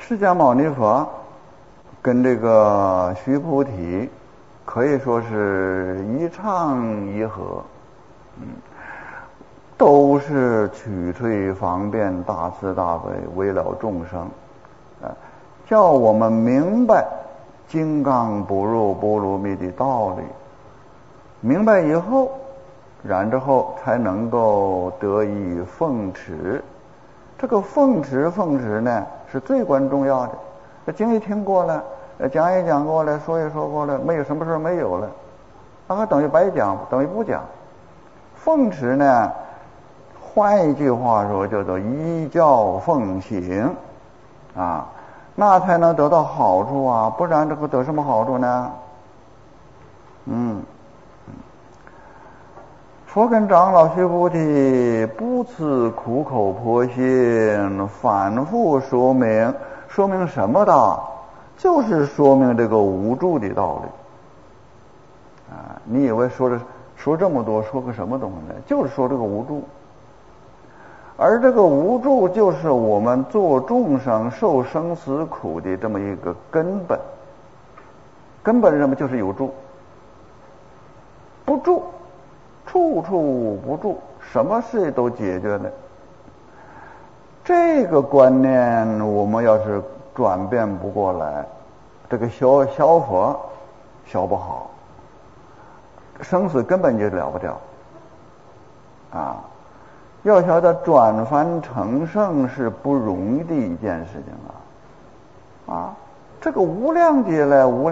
释迦牟尼佛跟这个须菩提可以说是一唱一和，都是取粹方便大慈大悲为了众生，叫我们明白金刚不入波罗蜜的道理，明白以后，然之后才能够得以奉持。这个奉持呢是最关重要的。这经一听过了，讲也讲过了，说也说过了，没有什么事没有了，那还等于白讲，等于不讲。奉持呢，换一句话说叫做依教奉行啊，那才能得到好处啊，不然这个得什么好处呢？佛跟长老须菩提不辞苦口婆心反复说明什么的？就是说明这个无助的道理啊！你以为说这么多说个什么东西呢？就是说这个无助，而这个无助就是我们做众生受生死苦的这么一个根本。根本是什么？就是有助，不助。处处不住，什么事都解决了。这个观念我们要是转变不过来，这个消佛消不好，生死根本就了不掉啊！要晓得转凡成圣是不容易的一件事情啊！这个无量劫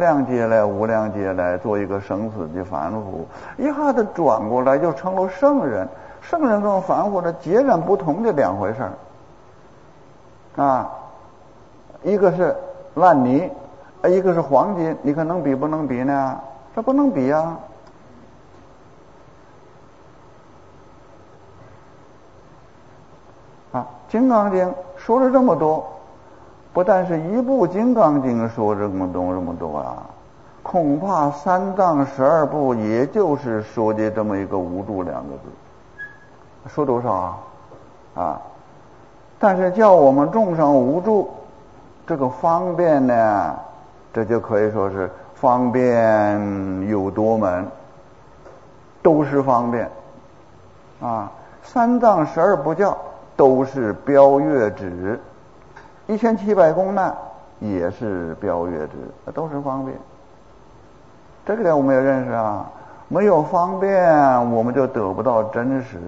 来做一个生死的凡夫，一下子转过来就成了圣人。圣人跟凡夫的截然不同的两回事啊！一个是烂泥，一个是黄金，你看能比不能比呢？这不能比啊！《金刚经》说了这么多。不但是一部《金刚经》说这么多啊，恐怕三藏12部也就是说的这么一个无助2个字，说多少啊？但是叫我们众生无助，这个方便呢，这就可以说是方便有多门，都是方便啊。三藏12部教都是标月指。1700公难也是标月之，都是方便。这个点我们要认识啊，没有方便我们就得不到真实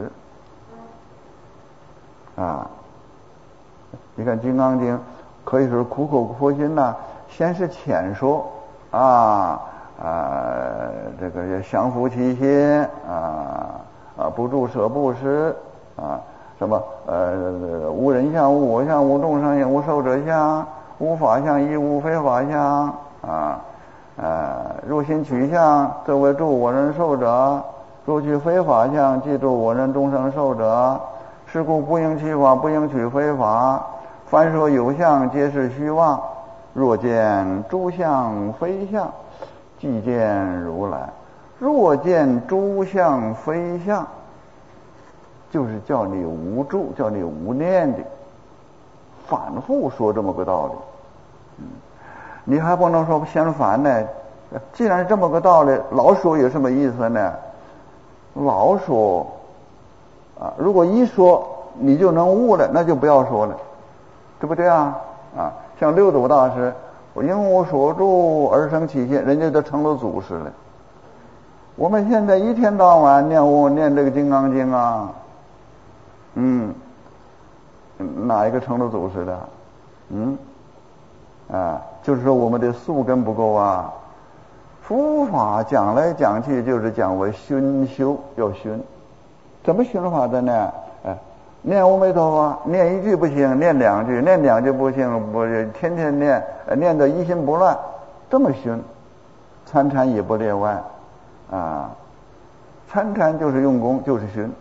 啊。你看《金刚经》可以说苦口婆心呐，先是浅说这个也降伏其心不住舍布施什么无人相、无我相、无众生相、无寿者相、无法相亦无非法相若心取相，则为助我人寿者；若取非法相，即助我人众生寿者。是故不应取法，不应取非法。凡说有相，皆是虚妄。若见诸相非相，即见如来。若见诸相非相，就是叫你无助，叫你无念的，反复说这么个道理。你还不能说嫌烦呢。既然是这么个道理，老说有什么意思呢？老说如果一说你就能悟了，那就不要说了，对不对啊？像六祖大师，我因我所住而生起心，人家都成了祖师了。我们现在一天到晚念这个《金刚经》啊。哪一个成了祖师的？就是说我们的宿根不够啊。佛法讲来讲去就是讲为熏修，要熏。怎么熏法的呢？念阿弥陀佛，念一句不行，念2句，念2句不行，天天念得一心不乱，这么熏。参禅也不例外参禅就是用功，就是熏。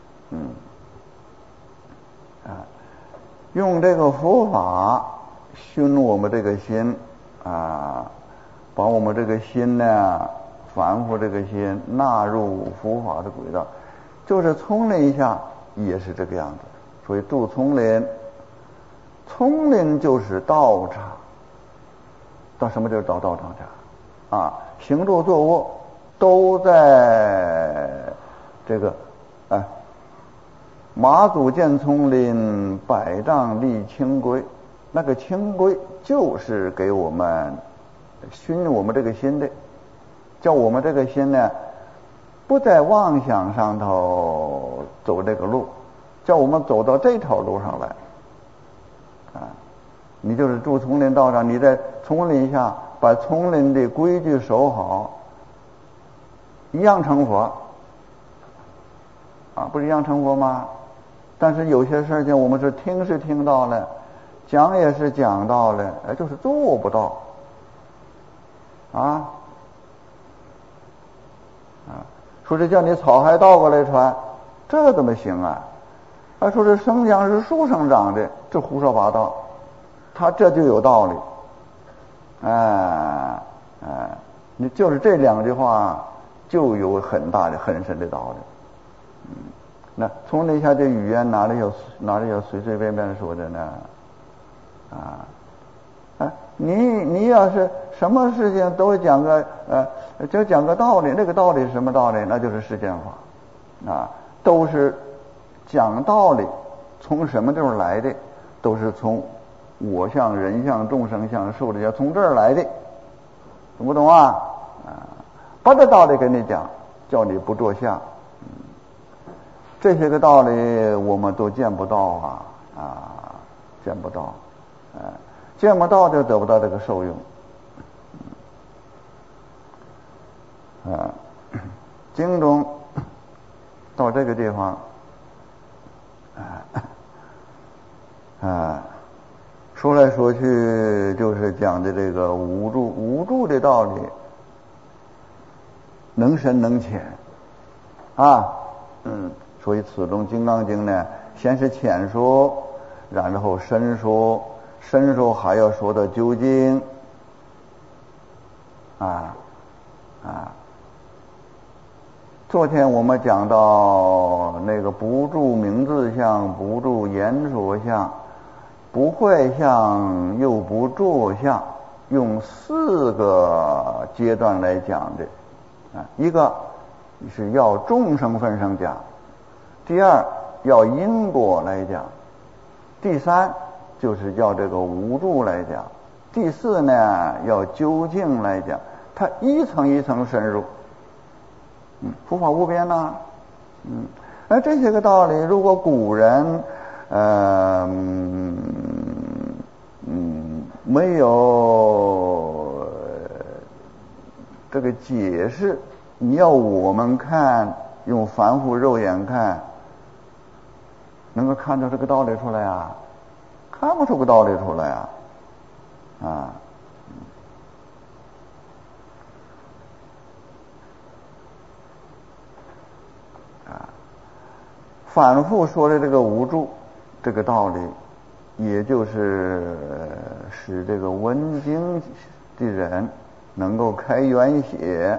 用这个佛法熏我们这个心把我们这个心呢，凡夫这个心纳入佛法的轨道，就是丛林一下也是这个样子。所以住丛林丛林就是道场。到什么地儿到道场去啊？行住坐卧都在这个马祖见丛林，百丈立清规。那个清规就是给我们熏我们这个心的，叫我们这个心呢不在妄想上头走这个路，叫我们走到这条路上来啊。你就是住丛林道上，你在丛林下把丛林的规矩守好，一样成佛啊，不是一样成佛吗？但是有些事情我们是听到了，讲也是讲到了，就是做不到啊。说是叫你草还倒过来穿，这怎么行啊？还说是生姜是树上长的，这胡说八道。他这就有道理，你就是这两句话就有很深的道理。那从那下这语言哪里有随随便便说的呢？你要是什么事情都讲个就讲个道理，那个道理是什么道理？那就是世间法啊，都是讲道理。从什么地方来的？都是从我相、人相、众生相、寿者相，从这儿来的，懂不懂啊？把这道理给你讲，叫你不着相。这些个道理我们都见不到见不到，见不到就得不到这个受用。经中到这个地方，说来说去就是讲的这个无助的道理，能深能浅所以此中《金刚经》呢，先是浅说，然后深说，深说还要说到究竟昨天我们讲到那个不住名字相，不住言说相，不坏相又不着相，用4个阶段来讲的一个是要众生分上讲，第二要因果来讲，第三就是要这个无助来讲，第四呢要究竟来讲，它一层一层深入。佛法无边呐，而这些个道理，如果古人没有这个解释，你要我们看，用凡夫肉眼看，能够看出这个道理出来啊？看不出个道理出来反复说的这个无助这个道理，也就是使这个闻经的人能够开源血。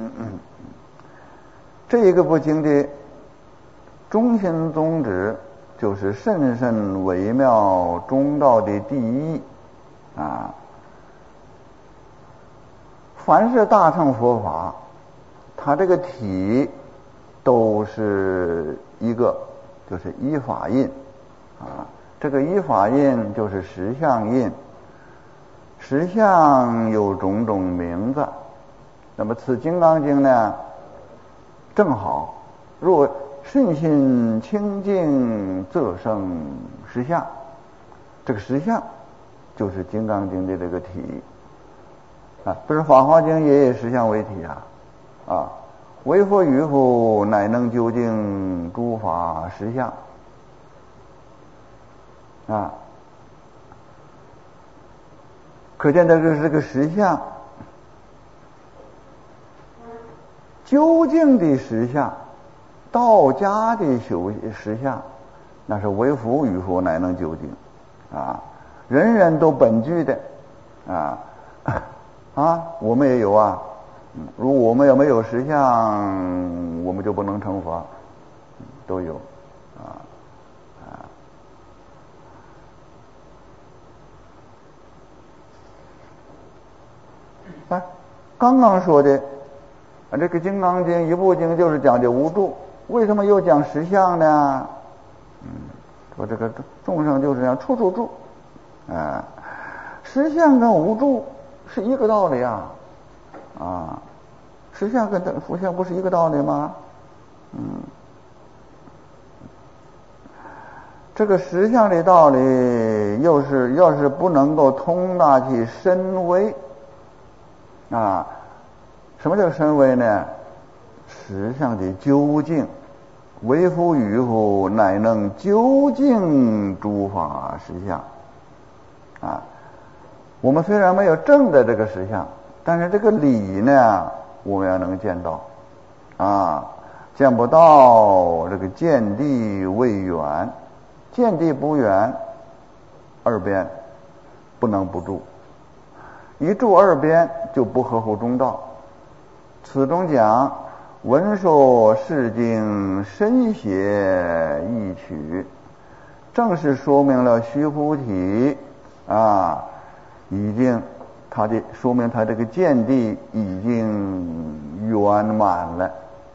这一个部经的中心宗旨就是甚深微妙中道的第一凡是大乘佛法，它这个体都是一个，就是依法印这个依法印就是实相印，实相有种种名字。那么此金刚经呢，正好若顺心清净则生实相，这个实相就是金刚经的这个体不是法华经也以实相为体为佛于佛乃能究竟诸法实相可见这个是个实相，究竟的实相，道家的实相，那是为佛于佛乃能究竟人人都本具的我们也有如果我们要没有实相，我们就不能成佛，都有啊，刚刚说的这个《金刚经》一部经就是讲究无住，为什么又讲实相呢？说这个众生就是这样处处住，实相跟无住是一个道理啊，实相跟无相不是一个道理吗？这个实相的道理要是不能够通达其深微什么叫深微呢？实相的究竟，为夫与乎乃能究竟诸法实相我们虽然没有证的这个实相，但是这个理呢我们要能见到见不到这个见地未圆，见地不圆，二边不能不住，一住二边就不合乎中道。此中讲闻说是经深显易取，正是说明了须菩提已经说明他这个见地已经圆满了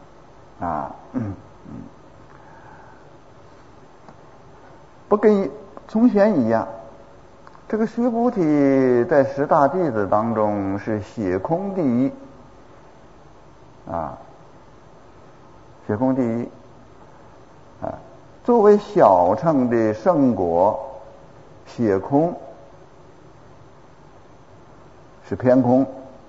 不跟从前一样。这个须菩提在十大弟子当中是写空第一写空第一作为小乘的圣果，写空是偏空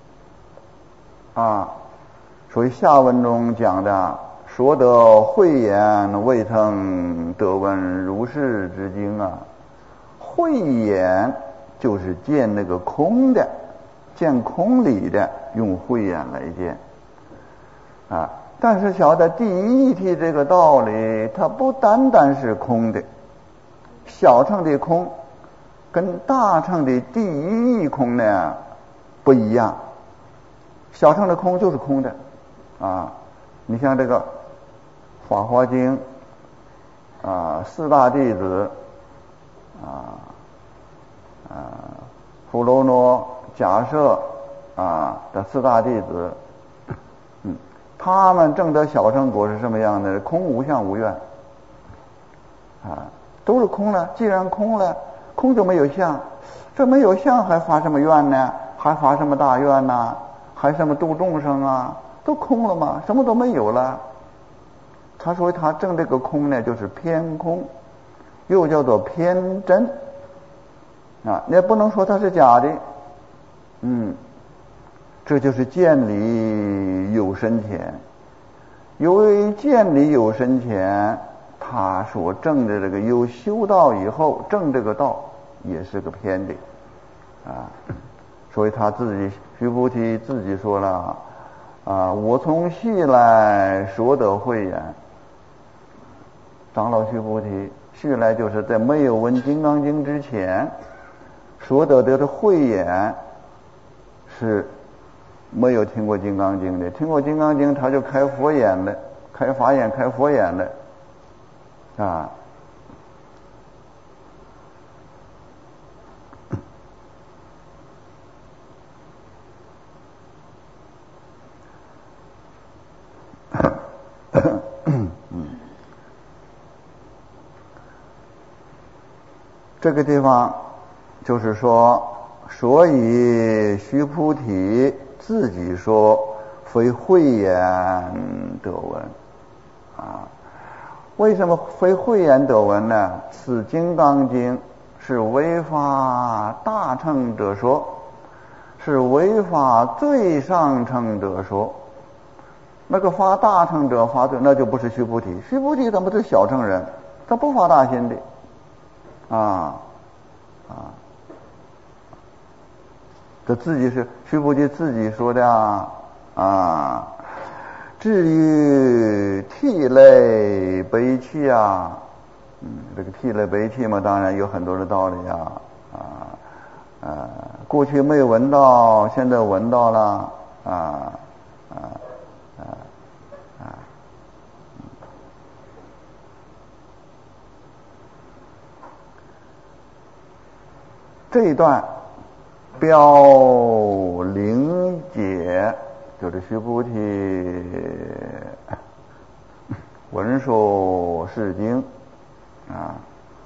所以下文中讲的说得慧眼未曾得闻如是之经慧眼就是见那个空的，见空理的，用慧眼来见但是晓得第一义这个道理，它不单单是空的，小乘的空跟大乘的第一义空呢不一样。小乘的空就是空的你像这个法华经四大弟子富罗罗迦摄的四大弟子他们证得小乘果是什么样的？空无相无愿都是空了。既然空了，空就没有相，这没有相还发什么愿呢？还发什么大愿呢？还什么度众生都空了吗？什么都没有了。他说他证这个空呢就是偏空，又叫做偏真你也不能说它是假的这就是见理有深浅。由于见理有深浅，他所证的这个有修道以后证这个道也是个偏的所以他自己须菩提自己说了我从昔来所得慧眼。长老须菩提须来就是在没有闻金刚经之前所得的慧眼，是没有听过金刚经的。听过金刚经他就开佛眼了，开法眼开佛眼了这个地方就是说，所以须菩提自己说非慧眼得闻为什么非慧眼得闻呢？此金刚经是为法大乘者说，是为法最上乘者说。那个发大乘者发最，那就不是须菩提。须菩提他不是小乘人，他不发大心的这自己是须菩提自己说的至于涕泪悲泣这个涕泪悲泣嘛，当然有很多的道理过去没有闻到，现在闻到了这一段标灵就是须菩提闻说是经啊。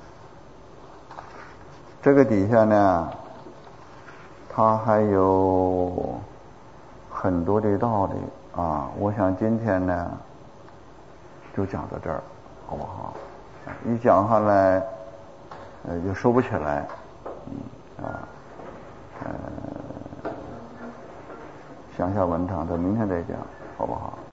这个底下呢，它还有很多的道理啊。我想今天呢就讲到这儿，好不好？一讲下来就说不起来，乡下文堂，咱明天再讲，好不好？